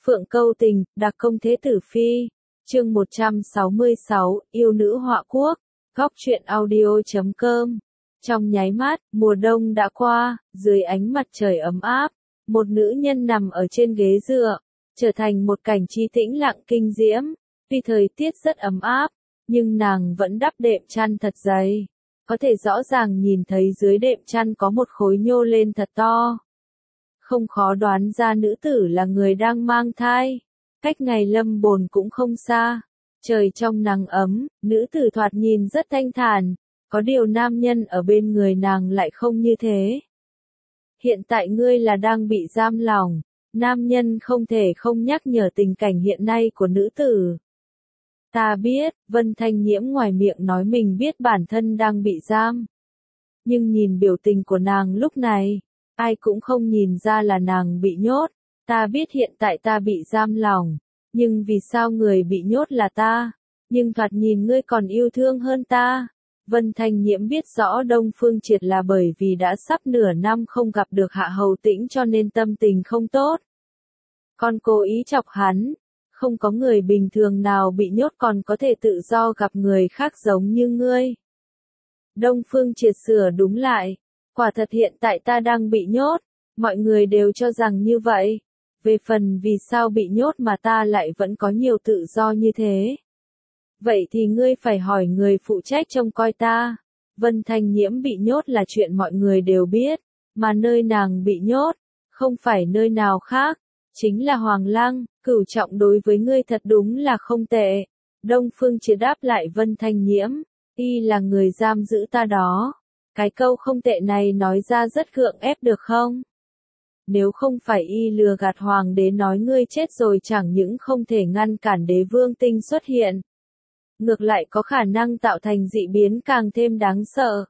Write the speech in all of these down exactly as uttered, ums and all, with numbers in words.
Phượng câu tình, đặc công thế tử phi. Chương một trăm sáu mươi sáu, yêu nữ họa quốc. Góc truyện audio chấm com. Trong nháy mắt, mùa đông đã qua, dưới ánh mặt trời ấm áp, một nữ nhân nằm ở trên ghế dựa, trở thành một cảnh trí tĩnh lặng kinh diễm. Tuy thời tiết rất ấm áp, nhưng nàng vẫn đắp đệm chăn thật dày. Có thể rõ ràng nhìn thấy dưới đệm chăn có một khối nhô lên thật to. Không khó đoán ra nữ tử là người đang mang thai. Cách ngày lâm bồn cũng không xa. Trời trong nắng ấm, nữ tử thoạt nhìn rất thanh thản. Có điều nam nhân ở bên người nàng lại không như thế. Hiện tại ngươi là đang bị giam lỏng. Nam nhân không thể không nhắc nhở tình cảnh hiện nay của nữ tử. Ta biết, Vân Thanh Nhiễm ngoài miệng nói mình biết bản thân đang bị giam. Nhưng nhìn biểu tình của nàng lúc này, ai cũng không nhìn ra là nàng bị nhốt. Ta biết hiện tại ta bị giam lỏng, nhưng vì sao người bị nhốt là ta? Nhưng thoạt nhìn ngươi còn yêu thương hơn ta. Vân Thanh Nhiễm biết rõ Đông Phương Triệt là bởi vì đã sắp nửa năm không gặp được Hạ Hầu Tĩnh cho nên tâm tình không tốt. Còn cố ý chọc hắn. Không có người bình thường nào bị nhốt còn có thể tự do gặp người khác giống như ngươi. Đông Phương Triệt sửa đúng lại. Quả thật hiện tại ta đang bị nhốt. Mọi người đều cho rằng như vậy. Về phần vì sao bị nhốt mà ta lại vẫn có nhiều tự do như thế. Vậy thì ngươi phải hỏi người phụ trách trông coi ta. Vân Thanh Nhiễm bị nhốt là chuyện mọi người đều biết. Mà nơi nàng bị nhốt, không phải nơi nào khác. Chính là Hoàng Lăng. Cửu Trọng đối với ngươi thật đúng là không tệ. Đông Phương Triệt đáp lại Vân Thanh Nhiễm. Y là người giam giữ ta đó. Cái câu không tệ này nói ra rất gượng ép được không? Nếu không phải y lừa gạt hoàng đế nói ngươi chết rồi chẳng những không thể ngăn cản đế vương tinh xuất hiện. Ngược lại có khả năng tạo thành dị biến càng thêm đáng sợ.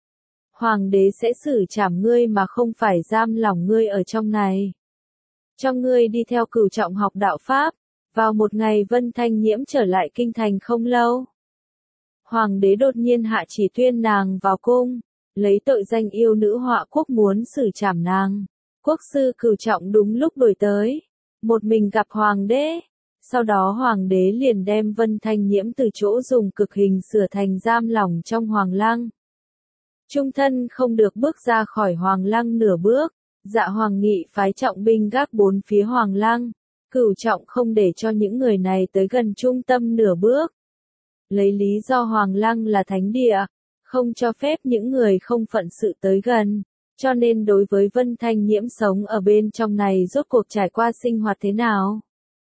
Hoàng đế sẽ xử trảm ngươi mà không phải giam lỏng ngươi ở trong này. Cho ngươi đi theo Cửu Trọng học đạo Pháp. Vào một ngày Vân Thanh Nhiễm trở lại kinh thành không lâu. Hoàng đế đột nhiên hạ chỉ tuyên nàng vào cung. Lấy tội danh yêu nữ họa quốc muốn xử trảm nàng. Quốc sư Cửu Trọng đúng lúc đuổi tới. Một mình gặp hoàng đế. Sau đó hoàng đế liền đem Vân Thanh Nhiễm từ chỗ dùng cực hình sửa thành giam lỏng trong Hoàng Lăng. Trung thân không được bước ra khỏi Hoàng Lăng nửa bước. Dạ Hoàng Nghị phái trọng binh gác bốn phía Hoàng Lăng. Cửu Trọng không để cho những người này tới gần trung tâm nửa bước. Lấy lý do Hoàng Lăng là thánh địa, không cho phép những người không phận sự tới gần. Cho nên đối với Vân Thanh Nhiễm sống ở bên trong này rốt cuộc trải qua sinh hoạt thế nào?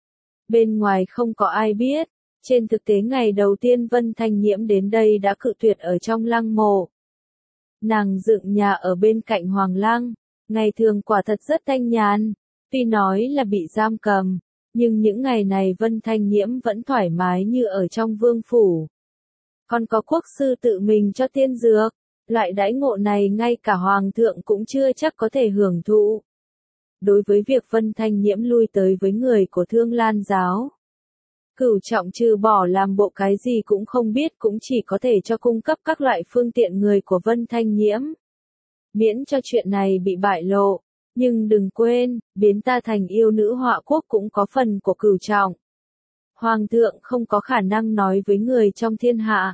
Bên ngoài không có ai biết. Trên thực tế ngày đầu tiên Vân Thanh Nhiễm đến đây đã cự tuyệt ở trong lăng mộ. Nàng dựng nhà ở bên cạnh Hoàng Lăng. Ngày thường quả thật rất thanh nhàn. Tuy nói là bị giam cầm, nhưng những ngày này Vân Thanh Nhiễm vẫn thoải mái như ở trong vương phủ. Còn có quốc sư tự mình cho tiên dược. Loại đãi ngộ này ngay cả hoàng thượng cũng chưa chắc có thể hưởng thụ. Đối với việc Vân Thanh Nhiễm lui tới với người của Thương Lan giáo, Cửu Trọng trừ bỏ làm bộ cái gì cũng không biết cũng chỉ có thể cho cung cấp các loại phương tiện người của Vân Thanh Nhiễm. Miễn cho chuyện này bị bại lộ. Nhưng đừng quên, biến ta thành yêu nữ họa quốc cũng có phần của Cửu Trọng. Hoàng thượng không có khả năng nói với người trong thiên hạ.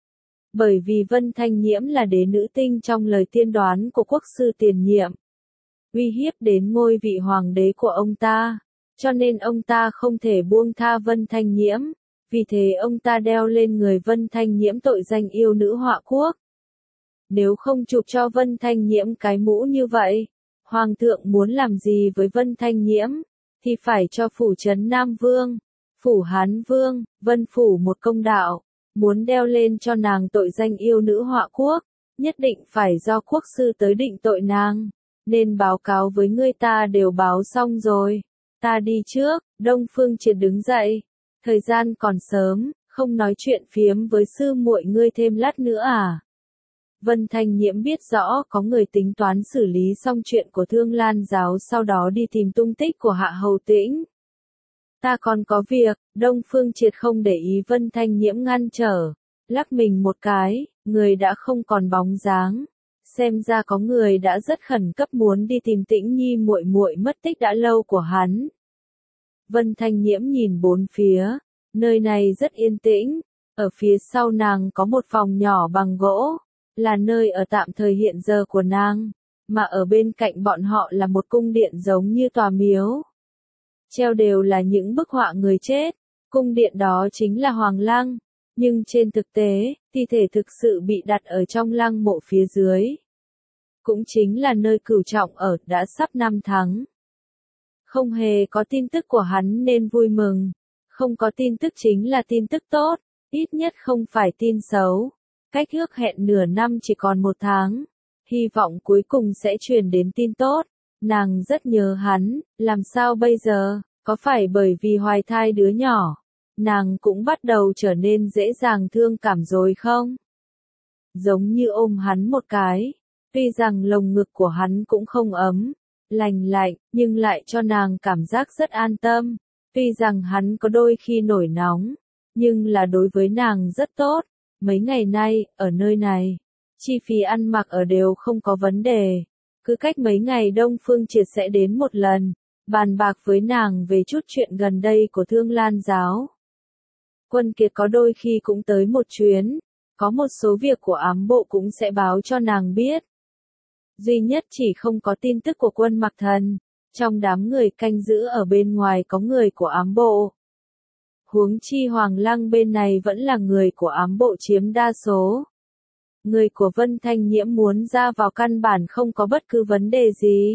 Bởi vì Vân Thanh Nhiễm là đế nữ tinh trong lời tiên đoán của quốc sư tiền nhiệm. Uy hiếp đến ngôi vị hoàng đế của ông ta. Cho nên ông ta không thể buông tha Vân Thanh Nhiễm. Vì thế ông ta đeo lên người Vân Thanh Nhiễm tội danh yêu nữ họa quốc. Nếu không chụp cho Vân Thanh Nhiễm cái mũ như vậy, Hoàng thượng muốn làm gì với Vân Thanh Nhiễm, thì phải cho phủ trấn Nam Vương, phủ Hán Vương, Vân phủ một công đạo. Muốn đeo lên cho nàng tội danh yêu nữ họa quốc, nhất định phải do quốc sư tới định tội nàng. Nên báo cáo với ngươi ta đều báo xong rồi. Ta đi trước. Đông Phương Triệt đứng dậy. Thời gian còn sớm, không nói chuyện phiếm với sư muội ngươi thêm lát nữa à? Vân Thanh Nhiễm biết rõ có người tính toán xử lý xong chuyện của Thương Lan giáo sau đó đi tìm tung tích của Hạ Hầu Tĩnh. Ta còn có việc. Đông Phương Triệt không để ý Vân Thanh Nhiễm ngăn trở. Lắc mình một cái, người đã không còn bóng dáng. Xem ra có người đã rất khẩn cấp muốn đi tìm Tĩnh Nhi muội muội mất tích đã lâu của hắn. Vân Thanh Nhiễm nhìn bốn phía, nơi này rất yên tĩnh, ở phía sau nàng có một phòng nhỏ bằng gỗ, là nơi ở tạm thời hiện giờ của nàng, mà ở bên cạnh bọn họ là một cung điện giống như tòa miếu. Treo đều là những bức họa người chết, cung điện đó chính là Hoàng Lăng, nhưng trên thực tế, thi thể thực sự bị đặt ở trong lăng mộ phía dưới. Cũng chính là nơi Cửu Trọng ở, đã sắp năm tháng. Không hề có tin tức của hắn nên vui mừng, không có tin tức chính là tin tức tốt, ít nhất không phải tin xấu. Cách ước hẹn nửa năm chỉ còn một tháng, hy vọng cuối cùng sẽ truyền đến tin tốt. Nàng rất nhớ hắn, làm sao bây giờ, có phải bởi vì hoài thai đứa nhỏ, nàng cũng bắt đầu trở nên dễ dàng thương cảm rồi không? Giống như ôm hắn một cái, tuy rằng lồng ngực của hắn cũng không ấm, lành lạnh, nhưng lại cho nàng cảm giác rất an tâm. Tuy rằng hắn có đôi khi nổi nóng, nhưng là đối với nàng rất tốt. Mấy ngày nay, ở nơi này, chi phí ăn mặc ở đều không có vấn đề. Cứ cách mấy ngày Đông Phương Triệt sẽ đến một lần, bàn bạc với nàng về chút chuyện gần đây của Thương Lan giáo. Quân Kiệt có đôi khi cũng tới một chuyến, có một số việc của ám bộ cũng sẽ báo cho nàng biết. Duy nhất chỉ không có tin tức của Quân Mặc Thần, trong đám người canh giữ ở bên ngoài có người của ám bộ. Huống chi Hoàng Lăng bên này vẫn là người của ám bộ chiếm đa số. Người của Vân Thanh Nhiễm muốn ra vào căn bản không có bất cứ vấn đề gì.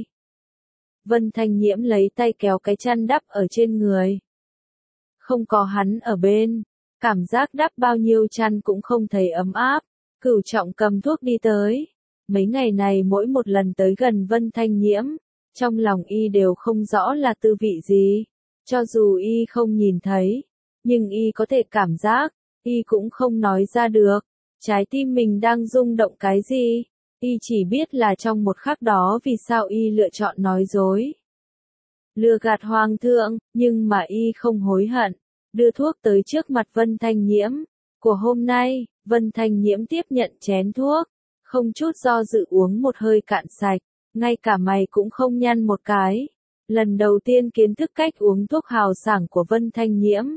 Vân Thanh Nhiễm lấy tay kéo cái chăn đắp ở trên người. Không có hắn ở bên, cảm giác đắp bao nhiêu chăn cũng không thấy ấm áp. Cửu Trọng cầm thuốc đi tới. Mấy ngày này mỗi một lần tới gần Vân Thanh Nhiễm, trong lòng y đều không rõ là tư vị gì. Cho dù y không nhìn thấy, nhưng y có thể cảm giác, y cũng không nói ra được. Trái tim mình đang rung động cái gì? Y chỉ biết là trong một khắc đó vì sao y lựa chọn nói dối. Lừa gạt hoàng thượng, nhưng mà y không hối hận. Đưa thuốc tới trước mặt Vân Thanh Nhiễm. Của hôm nay, Vân Thanh Nhiễm tiếp nhận chén thuốc, không chút do dự uống một hơi cạn sạch, ngay cả mày cũng không nhăn một cái. Lần đầu tiên kiến thức cách uống thuốc hào sảng của Vân Thanh Nhiễm.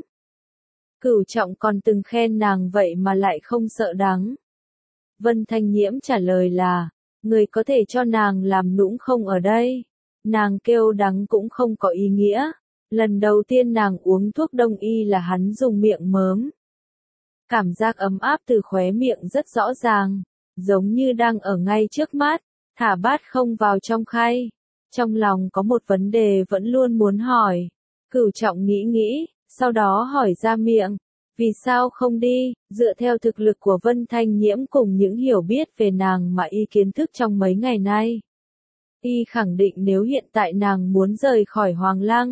Cửu Trọng còn từng khen nàng vậy mà lại không sợ đắng. Vân Thanh Nhiễm trả lời là, người có thể cho nàng làm nũng không ở đây. Nàng kêu đắng cũng không có ý nghĩa. Lần đầu tiên nàng uống thuốc đông y là hắn dùng miệng mớm. Cảm giác ấm áp từ khóe miệng rất rõ ràng, giống như đang ở ngay trước mắt, thả bát không vào trong khay. Trong lòng có một vấn đề vẫn luôn muốn hỏi. Cửu Trọng nghĩ nghĩ, sau đó hỏi ra miệng, vì sao không đi? Dựa theo thực lực của Vân Thanh Nhiễm cùng những hiểu biết về nàng mà y kiến thức trong mấy ngày nay, y khẳng định nếu hiện tại nàng muốn rời khỏi Hoàng Lăng,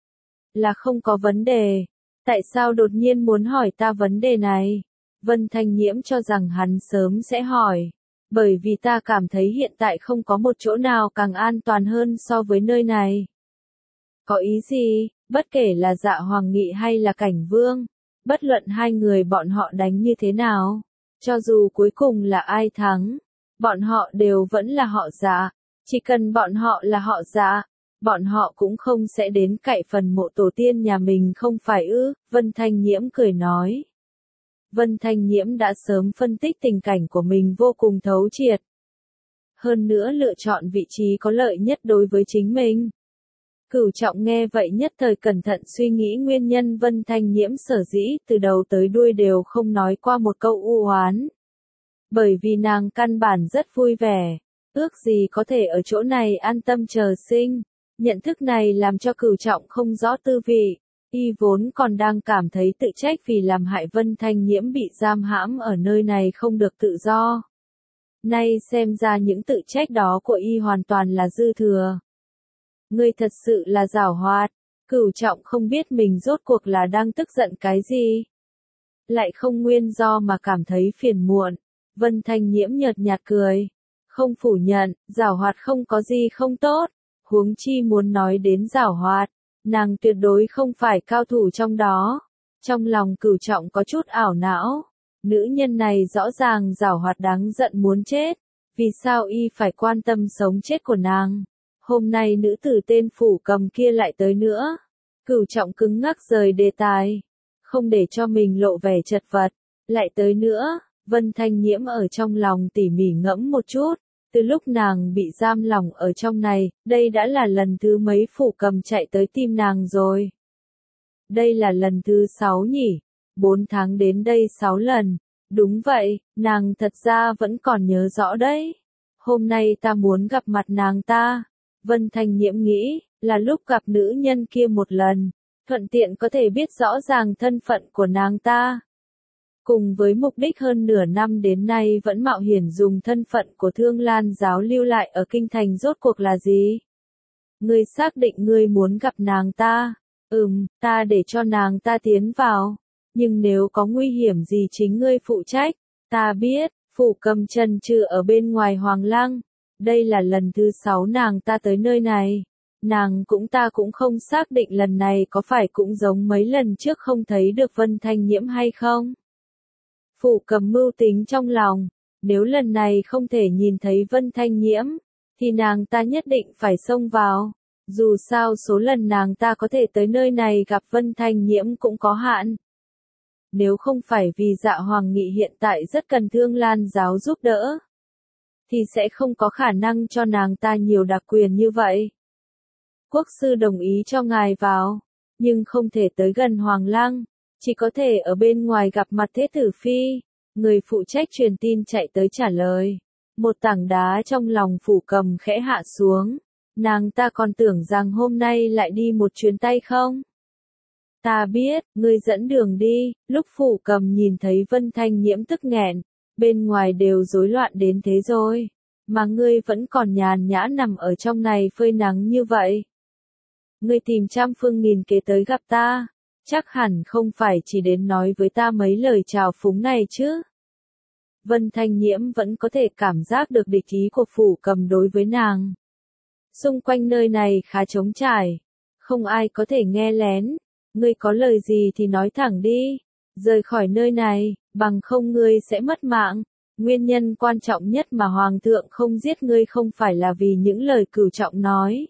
là không có vấn đề. Tại sao đột nhiên muốn hỏi ta vấn đề này? Vân Thanh Nhiễm cho rằng hắn sớm sẽ hỏi. Bởi vì ta cảm thấy hiện tại không có một chỗ nào càng an toàn hơn so với nơi này. Có ý gì? Bất kể là Dạ Hoàng Nghị hay là Cảnh Vương, bất luận hai người bọn họ đánh như thế nào, cho dù cuối cùng là ai thắng, bọn họ đều vẫn là họ Dạ. Chỉ cần bọn họ là họ Dạ, bọn họ cũng không sẽ đến cậy phần mộ tổ tiên nhà mình không phải ư? Vân Thanh Nhiễm cười nói. Vân Thanh Nhiễm đã sớm phân tích tình cảnh của mình vô cùng thấu triệt. Hơn nữa lựa chọn vị trí có lợi nhất đối với chính mình. Cửu Trọng nghe vậy nhất thời cẩn thận suy nghĩ nguyên nhân Vân Thanh Nhiễm sở dĩ từ đầu tới đuôi đều không nói qua một câu u oán. Bởi vì nàng căn bản rất vui vẻ, ước gì có thể ở chỗ này an tâm chờ sinh. Nhận thức này làm cho Cửu Trọng không rõ tư vị. Y vốn còn đang cảm thấy tự trách vì làm hại Vân Thanh Nhiễm bị giam hãm ở nơi này không được tự do. Nay xem ra những tự trách đó của y hoàn toàn là dư thừa. Ngươi thật sự là giảo hoạt. Cửu Trọng không biết mình rốt cuộc là đang tức giận cái gì. Lại không nguyên do mà cảm thấy phiền muộn. Vân Thanh Nhiễm nhợt nhạt cười. Không phủ nhận, giảo hoạt không có gì không tốt. Huống chi muốn nói đến giảo hoạt, nàng tuyệt đối không phải cao thủ trong đó. Trong lòng Cửu Trọng có chút ảo não. Nữ nhân này rõ ràng giảo hoạt đáng giận muốn chết. Vì sao y phải quan tâm sống chết của nàng? Hôm nay nữ tử tên Phủ Cầm kia lại tới nữa. Cửu Trọng cứng ngắc rời đề tài, không để cho mình lộ vẻ chật vật. Lại tới nữa, Vân Thanh Nhiễm ở trong lòng tỉ mỉ ngẫm một chút, từ lúc nàng bị giam lỏng ở trong này, đây đã là lần thứ mấy Phủ Cầm chạy tới tìm nàng rồi. Đây là lần thứ sáu nhỉ, bốn tháng đến đây sáu lần, đúng vậy, nàng thật ra vẫn còn nhớ rõ đấy. Hôm nay ta muốn gặp mặt nàng ta, Vân Thanh Nhiễm nghĩ, là lúc gặp nữ nhân kia một lần, thuận tiện có thể biết rõ ràng thân phận của nàng ta. Cùng với mục đích hơn nửa năm đến nay vẫn mạo hiểm dùng thân phận của Thương Lan giáo lưu lại ở kinh thành rốt cuộc là gì? Ngươi xác định ngươi muốn gặp nàng ta? Ừm, ta để cho nàng ta tiến vào, nhưng nếu có nguy hiểm gì chính ngươi phụ trách. Ta biết, Phủ Cầm trần trừ ở bên ngoài Hoàng Lăng, đây là lần thứ sáu nàng ta tới nơi này. Nàng cũng ta cũng không xác định lần này có phải cũng giống mấy lần trước không thấy được Vân Thanh Nhiễm hay không. Phủ Cầm mưu tính trong lòng, nếu lần này không thể nhìn thấy Vân Thanh Nhiễm, thì nàng ta nhất định phải xông vào. Dù sao số lần nàng ta có thể tới nơi này gặp Vân Thanh Nhiễm cũng có hạn. Nếu không phải vì Dạ Hoàng Nghị hiện tại rất cần Thương Lan giáo giúp đỡ, thì sẽ không có khả năng cho nàng ta nhiều đặc quyền như vậy. Quốc sư đồng ý cho ngài vào, nhưng không thể tới gần Hoàng Lăng, chỉ có thể ở bên ngoài gặp mặt Thế tử phi. Người phụ trách truyền tin chạy tới trả lời. Một tảng đá trong lòng Phủ Cầm khẽ hạ xuống. Nàng ta còn tưởng rằng hôm nay lại đi một chuyến tay không? Ta biết, ngươi dẫn đường đi. Lúc Phủ Cầm nhìn thấy Vân Thanh Nhiễm tức nghẹn, bên ngoài đều rối loạn đến thế rồi, mà ngươi vẫn còn nhàn nhã nằm ở trong này phơi nắng như vậy. Ngươi tìm trăm phương nghìn kế tới gặp ta, chắc hẳn không phải chỉ đến nói với ta mấy lời chào phúng này chứ. Vân Thanh Nhiễm vẫn có thể cảm giác được địch ý của Phủ Cầm đối với nàng. Xung quanh nơi này khá trống trải, không ai có thể nghe lén. Ngươi có lời gì thì nói thẳng đi, rời khỏi nơi này, bằng không ngươi sẽ mất mạng. Nguyên nhân quan trọng nhất mà Hoàng thượng không giết ngươi không phải là vì những lời Cửu Trọng nói,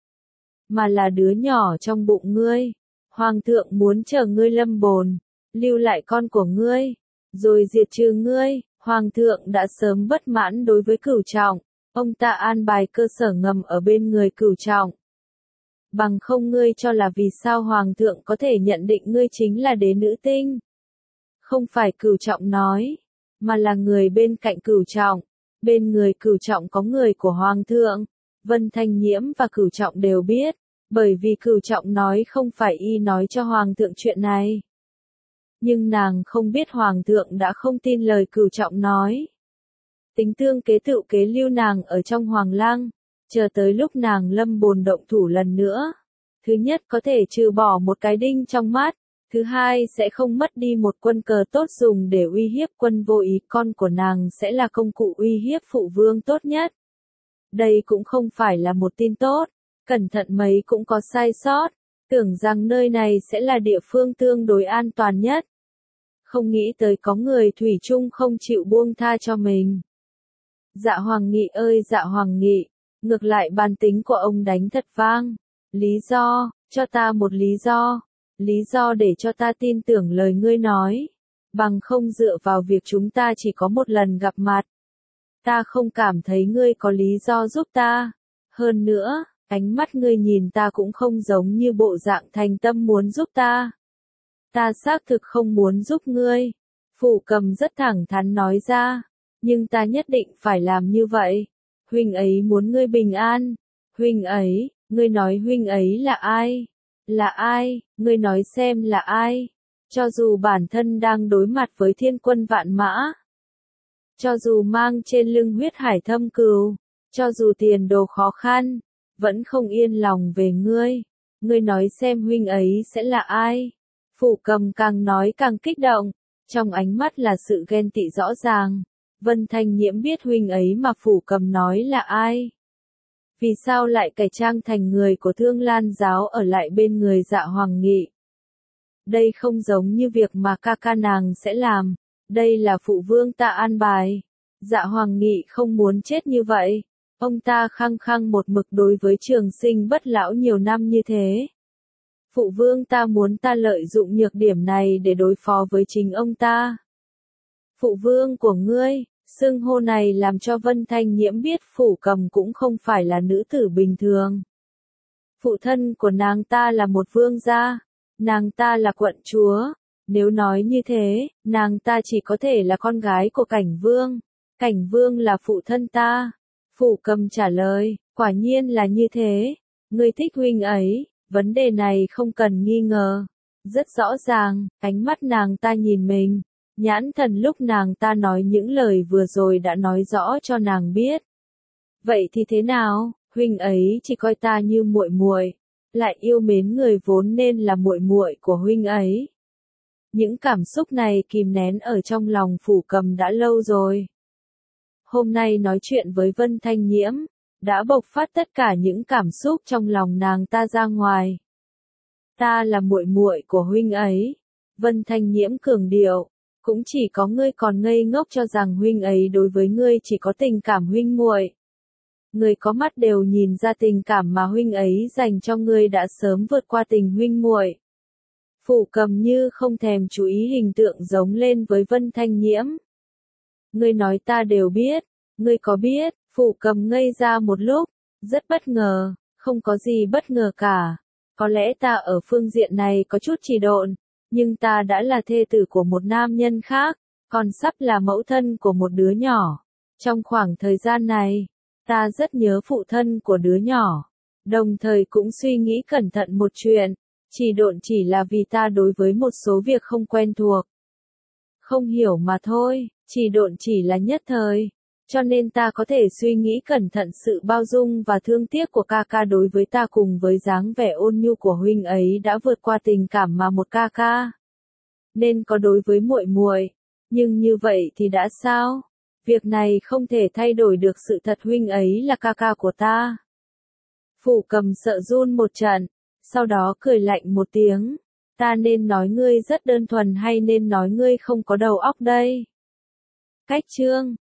mà là đứa nhỏ trong bụng ngươi. Hoàng thượng muốn chờ ngươi lâm bồn, lưu lại con của ngươi, rồi diệt trừ ngươi. Hoàng thượng đã sớm bất mãn đối với Cửu Trọng, ông ta an bài cơ sở ngầm ở bên người Cửu Trọng. Bằng không ngươi cho là vì sao Hoàng thượng có thể nhận định ngươi chính là đế nữ tinh? Không phải Cửu Trọng nói, mà là người bên cạnh Cửu Trọng. Bên người Cửu Trọng có người của Hoàng thượng. Vân Thanh Nhiễm và Cửu Trọng đều biết, bởi vì Cửu Trọng nói không phải y nói cho Hoàng thượng chuyện này. Nhưng nàng không biết Hoàng thượng đã không tin lời Cửu Trọng nói. Tính tương kế tựu kế lưu nàng ở trong Hoàng Lăng, chờ tới lúc nàng lâm bồn động thủ lần nữa. Thứ nhất có thể trừ bỏ một cái đinh trong mắt, thứ hai sẽ không mất đi một quân cờ tốt dùng để uy hiếp quân vô ý, con của nàng sẽ là công cụ uy hiếp phụ vương tốt nhất. Đây cũng không phải là một tin tốt, cẩn thận mấy cũng có sai sót, tưởng rằng nơi này sẽ là địa phương tương đối an toàn nhất. Không nghĩ tới có người thủy chung không chịu buông tha cho mình. Dạ Hoàng Nghị ơi Dạ Hoàng Nghị, ngược lại bản tính của ông đánh thật vang. Lý do, cho ta một lý do. Lý do để cho ta tin tưởng lời ngươi nói. Bằng không dựa vào việc chúng ta chỉ có một lần gặp mặt. Ta không cảm thấy ngươi có lý do giúp ta. Hơn nữa, ánh mắt ngươi nhìn ta cũng không giống như bộ dạng thành tâm muốn giúp ta. Ta xác thực không muốn giúp ngươi. Phủ Cầm rất thẳng thắn nói ra. Nhưng ta nhất định phải làm như vậy. Huynh ấy muốn ngươi bình an. Huynh ấy, ngươi nói huynh ấy là ai? Là ai? Ngươi nói xem là ai? Cho dù bản thân đang đối mặt với thiên quân vạn mã. Cho dù mang trên lưng huyết hải thâm cừu. Cho dù tiền đồ khó khăn. Vẫn không yên lòng về ngươi. Ngươi nói xem huynh ấy sẽ là ai? Phủ Cầm càng nói càng kích động. Trong ánh mắt là sự ghen tị rõ ràng. Vân Thanh Nhiễm biết huynh ấy mà Phủ Cầm nói là ai. Vì sao lại cải trang thành người của Thương Lan giáo ở lại bên người Dạ Hoàng Nghị? Đây không giống như việc mà ca ca nàng sẽ làm. Đây là phụ vương ta an bài. Dạ Hoàng Nghị không muốn chết như vậy. Ông ta khăng khăng một mực đối với Trường Sinh Bất Lão nhiều năm như thế. Phụ vương ta muốn ta lợi dụng nhược điểm này để đối phó với chính ông ta. Phụ vương của ngươi, xưng hô này làm cho Vân Thanh Nhiễm biết Phủ Cầm cũng không phải là nữ tử bình thường. Phụ thân của nàng ta là một vương gia, nàng ta là quận chúa, nếu nói như thế, nàng ta chỉ có thể là con gái của Cảnh Vương, Cảnh Vương là phụ thân ta. Phủ Cầm trả lời, quả nhiên là như thế, ngươi thích huynh ấy, vấn đề này không cần nghi ngờ. Rất rõ ràng, ánh mắt nàng ta nhìn mình, nhãn thần lúc nàng ta nói những lời vừa rồi đã nói rõ cho nàng biết. Vậy thì thế nào, huynh ấy chỉ coi ta như muội muội, lại yêu mến người vốn nên là muội muội của huynh ấy. Những cảm xúc này kìm nén ở trong lòng Phủ Cầm đã lâu rồi. Hôm nay nói chuyện với Vân Thanh Nhiễm, đã bộc phát tất cả những cảm xúc trong lòng nàng ta ra ngoài. Ta là muội muội của huynh ấy. Vân Thanh Nhiễm cường điệu, cũng chỉ có ngươi còn ngây ngốc cho rằng huynh ấy đối với ngươi chỉ có tình cảm huynh muội. Người có mắt đều nhìn ra tình cảm mà huynh ấy dành cho ngươi đã sớm vượt qua tình huynh muội. Phủ Cầm như không thèm chú ý hình tượng giống lên với Vân Thanh Nhiễm. Ngươi nói ta đều biết, ngươi có biết? Phủ Cầm ngây ra một lúc, rất bất ngờ, không có gì bất ngờ cả. Có lẽ ta ở phương diện này có chút trì độn, nhưng ta đã là thê tử của một nam nhân khác, còn sắp là mẫu thân của một đứa nhỏ. Trong khoảng thời gian này, ta rất nhớ phụ thân của đứa nhỏ, đồng thời cũng suy nghĩ cẩn thận một chuyện, trì độn chỉ là vì ta đối với một số việc không quen thuộc. Không hiểu mà thôi, trì độn chỉ là nhất thời. Cho nên ta có thể suy nghĩ cẩn thận sự bao dung và thương tiếc của ca ca đối với ta cùng với dáng vẻ ôn nhu của huynh ấy đã vượt qua tình cảm mà một ca ca nên có đối với muội muội. Nhưng như vậy thì đã sao? Việc này không thể thay đổi được sự thật huynh ấy là ca ca của ta. Phủ Cầm sợ run một trận, sau đó cười lạnh một tiếng. Ta nên nói ngươi rất đơn thuần hay nên nói ngươi không có đầu óc đây? Cách chương